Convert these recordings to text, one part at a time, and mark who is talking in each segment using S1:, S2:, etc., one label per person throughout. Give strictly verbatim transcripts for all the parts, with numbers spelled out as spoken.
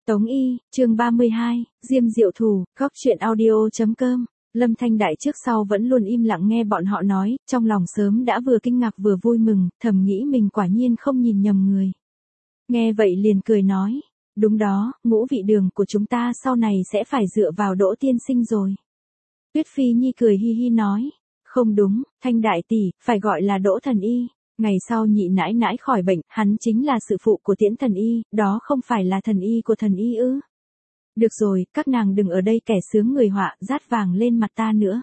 S1: Tống Y, chương ba mươi hai, Diêm Diệu Thủ, góc truyện audio.com. Lâm Thanh Đại trước sau vẫn luôn im lặng nghe bọn họ nói, trong lòng sớm đã vừa kinh ngạc vừa vui mừng, thầm nghĩ mình quả nhiên không nhìn nhầm người. Nghe vậy liền cười nói, đúng đó, ngũ vị đường của chúng ta sau này sẽ phải dựa vào Đỗ tiên sinh rồi. Tuyết Phi Nhi cười hi hi nói, không đúng, Thanh Đại tỷ, phải gọi là Đỗ thần y. Ngày sau nhị nãi nãi khỏi bệnh, hắn chính là sự phụ của Tiễn thần y, đó không phải là thần y của thần y ư? Được rồi, các nàng đừng ở đây kẻ sướng người họa, rát vàng lên mặt ta nữa.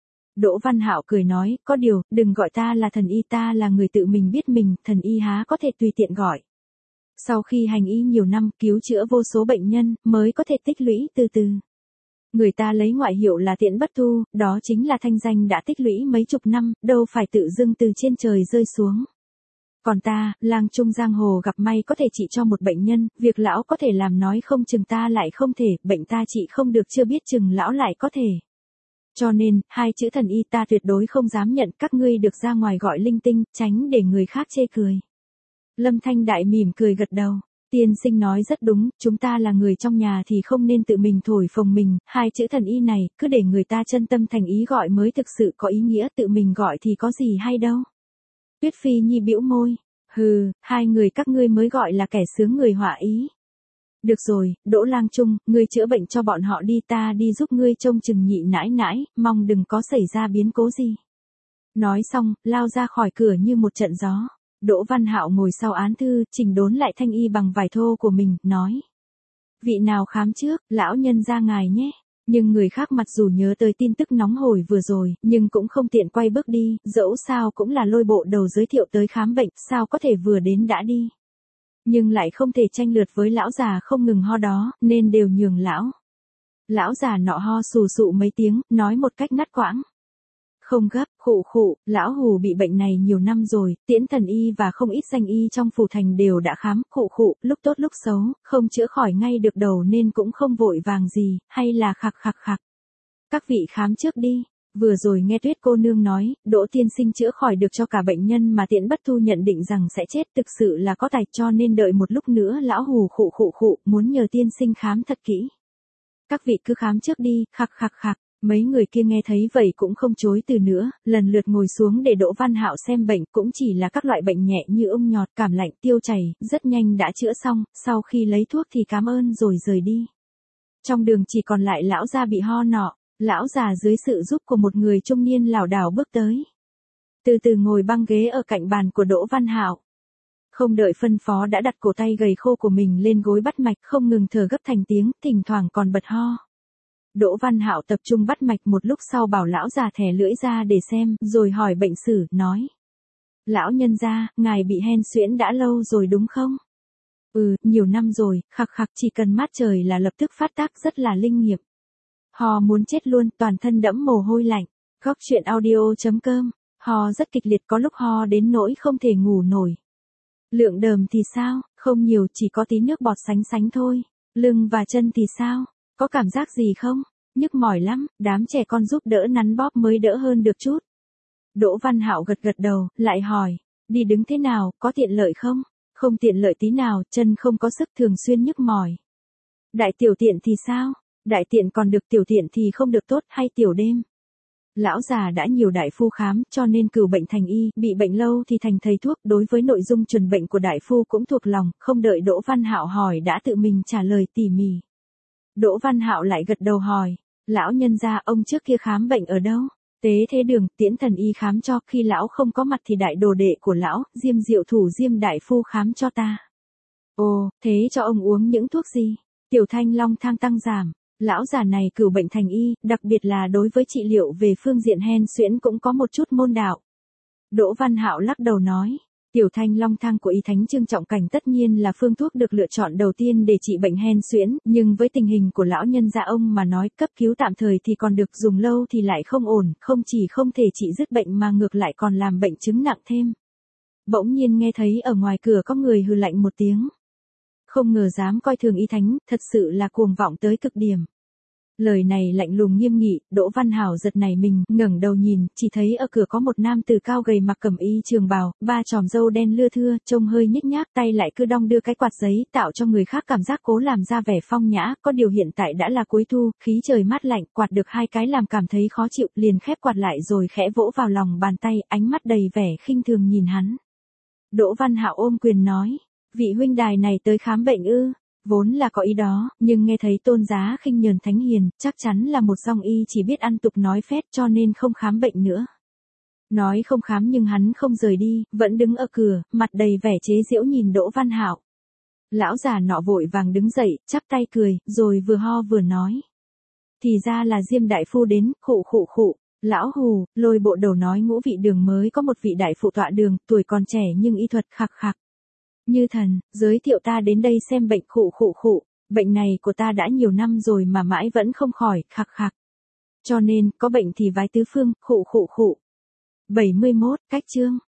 S1: Đỗ Văn Hạo cười nói, có điều, đừng gọi ta là thần y, ta là người tự mình biết mình, thần y há có thể tùy tiện gọi. Sau khi hành y nhiều năm, cứu chữa vô số bệnh nhân, mới có thể tích lũy từ từ. Người ta lấy ngoại hiệu là Tiễn Bất Thu, đó chính là thanh danh đã tích lũy mấy chục năm, đâu phải tự dưng từ trên trời rơi xuống. Còn ta, lang trung giang hồ gặp may có thể trị cho một bệnh nhân, việc lão có thể làm nói không chừng ta lại không thể, bệnh ta trị không được chưa biết chừng lão lại có thể. Cho nên, hai chữ thần y ta tuyệt đối không dám nhận, các ngươi được ra ngoài gọi linh tinh, tránh để người khác chê cười. Lâm Thanh Đại mỉm cười gật đầu. Tiên sinh nói rất đúng, chúng ta là người trong nhà thì không nên tự mình thổi phồng mình, hai chữ thần y này, cứ để người ta chân tâm thành ý gọi mới thực sự có ý nghĩa, tự mình gọi thì có gì hay đâu. Tuyết Phi Nhi bĩu môi, hừ, hai người các ngươi mới gọi là kẻ sướng người họa ý. Được rồi, Đỗ Lang Trung, ngươi chữa bệnh cho bọn họ đi, ta đi giúp ngươi trông chừng nhị nãi nãi, mong đừng có xảy ra biến cố gì. Nói xong, lao ra khỏi cửa như một trận gió. Đỗ Văn Hạo ngồi sau án thư, chỉnh đốn lại thanh y bằng vải thô của mình, nói. Vị nào khám trước, lão nhân ra ngài nhé. Nhưng người khác mặc dù nhớ tới tin tức nóng hổi vừa rồi, nhưng cũng không tiện quay bước đi, dẫu sao cũng là lôi bộ đầu giới thiệu tới khám bệnh, sao có thể vừa đến đã đi. Nhưng lại không thể tranh lượt với lão già không ngừng ho đó, nên đều nhường lão. Lão già nọ ho sù sụ mấy tiếng, nói một cách ngắt quãng. Không gấp, khụ khụ, lão hù bị bệnh này nhiều năm rồi, Tiễn thần y và không ít danh y trong phủ thành đều đã khám, khụ khụ, lúc tốt lúc xấu, không chữa khỏi ngay được đầu nên cũng không vội vàng gì, hay là khạc khạc khạc. Các vị khám trước đi, vừa rồi nghe Tuyết cô nương nói, Đỗ tiên sinh chữa khỏi được cho cả bệnh nhân mà Tiễn Bất Thu nhận định rằng sẽ chết, thực sự là có tài, cho nên đợi một lúc nữa lão hù khụ khụ khụ, muốn nhờ tiên sinh khám thật kỹ. Các vị cứ khám trước đi, khạc khạc khạc. Mấy người kia nghe thấy vậy cũng không chối từ nữa, lần lượt ngồi xuống để Đỗ Văn Hạo xem bệnh, cũng chỉ là các loại bệnh nhẹ như ung nhọt, cảm lạnh, tiêu chảy, rất nhanh đã chữa xong, sau khi lấy thuốc thì cảm ơn rồi rời đi. Trong đường chỉ còn lại lão già bị ho nọ, lão già dưới sự giúp của một người trung niên lảo đảo bước tới. Từ từ ngồi băng ghế ở cạnh bàn của Đỗ Văn Hạo. Không đợi phân phó đã đặt cổ tay gầy khô của mình lên gối bắt mạch, không ngừng thở gấp thành tiếng, thỉnh thoảng còn bật ho. Đỗ Văn Hạo tập trung bắt mạch một lúc sau bảo lão già thè lưỡi ra để xem, rồi hỏi bệnh sử, nói. Lão nhân gia, ngài bị hen suyễn đã lâu rồi đúng không? Ừ, nhiều năm rồi, khạc khạc, chỉ cần mát trời là lập tức phát tác, rất là linh nghiệm. Ho muốn chết luôn, toàn thân đẫm mồ hôi lạnh. Góc truyện audio.com, ho rất kịch liệt, có lúc ho đến nỗi không thể ngủ nổi. Lượng đờm thì sao? Không nhiều, chỉ có tí nước bọt sánh sánh thôi. Lưng và chân thì sao? Có cảm giác gì không? Nhức mỏi lắm, đám trẻ con giúp đỡ nắn bóp mới đỡ hơn được chút. Đỗ Văn Hạo gật gật đầu, lại hỏi, đi đứng thế nào, có tiện lợi không? Không tiện lợi tí nào, chân không có sức, thường xuyên nhức mỏi. Đại tiểu tiện thì sao? Đại tiện còn được, tiểu tiện thì không được, tốt hay tiểu đêm? Lão già đã nhiều đại phu khám, cho nên cửu bệnh thành y, bị bệnh lâu thì thành thầy thuốc, đối với nội dung chuẩn bệnh của đại phu cũng thuộc lòng, không đợi Đỗ Văn Hạo hỏi đã tự mình trả lời tỉ mỉ. Đỗ Văn Hạo lại gật đầu hỏi, lão nhân gia, ông trước kia khám bệnh ở đâu? Tế Thế Đường, Tiễn thần y khám cho, khi lão không có mặt thì đại đồ đệ của lão, Diêm Diệu Thủ Diêm đại phu khám cho ta. Ồ, thế cho ông uống những thuốc gì? Tiểu Thanh Long thang tăng giảm. Lão già này cửu bệnh thành y, đặc biệt là đối với trị liệu về phương diện hen suyễn cũng có một chút môn đạo. Đỗ Văn Hạo lắc đầu nói. Tiểu Thanh Long thang của y thánh Trương Trọng Cảnh tất nhiên là phương thuốc được lựa chọn đầu tiên để trị bệnh hen suyễn, nhưng với tình hình của lão nhân gia ông mà nói, cấp cứu tạm thời thì còn được, dùng lâu thì lại không ổn, không chỉ không thể trị dứt bệnh mà ngược lại còn làm bệnh chứng nặng thêm. Bỗng nhiên nghe thấy ở ngoài cửa có người hừ lạnh một tiếng. Không ngờ dám coi thường y thánh, thật sự là cuồng vọng tới cực điểm. Lời này lạnh lùng nghiêm nghị, Đỗ Văn Hảo giật nảy mình, ngẩng đầu nhìn, chỉ thấy ở cửa có một nam tử cao gầy mặc cẩm y trường bào, ba chòm râu đen lưa thưa, trông hơi nhếch nhác, tay lại cứ đong đưa cái quạt giấy, tạo cho người khác cảm giác cố làm ra vẻ phong nhã, có điều hiện tại đã là cuối thu, khí trời mát lạnh, quạt được hai cái làm cảm thấy khó chịu, liền khép quạt lại rồi khẽ vỗ vào lòng bàn tay, ánh mắt đầy vẻ khinh thường nhìn hắn. Đỗ Văn Hạo ôm quyền nói, vị huynh đài này tới khám bệnh ư? Vốn là có ý đó, nhưng nghe thấy Tôn Giá khinh nhờn thánh hiền, chắc chắn là một dòng y chỉ biết ăn tục nói phét cho nên không khám bệnh nữa. Nói không khám nhưng hắn không rời đi, vẫn đứng ở cửa, mặt đầy vẻ chế giễu nhìn Đỗ Văn Hạo. Lão già nọ vội vàng đứng dậy, chắp tay cười, rồi vừa ho vừa nói. Thì ra là Diêm đại phu đến, khụ khụ khụ. Lão hù, lôi bộ đầu nói Ngũ Vị Đường mới có một vị đại phụ tọa đường, tuổi còn trẻ nhưng y thuật khạc khạc. Như thần, giới thiệu ta đến đây xem bệnh khụ khụ khụ, bệnh này của ta đã nhiều năm rồi mà mãi vẫn không khỏi, khạc khạc. Cho nên, có bệnh thì vái tứ phương, khụ khụ khụ. bảy mươi mốt, cách chương.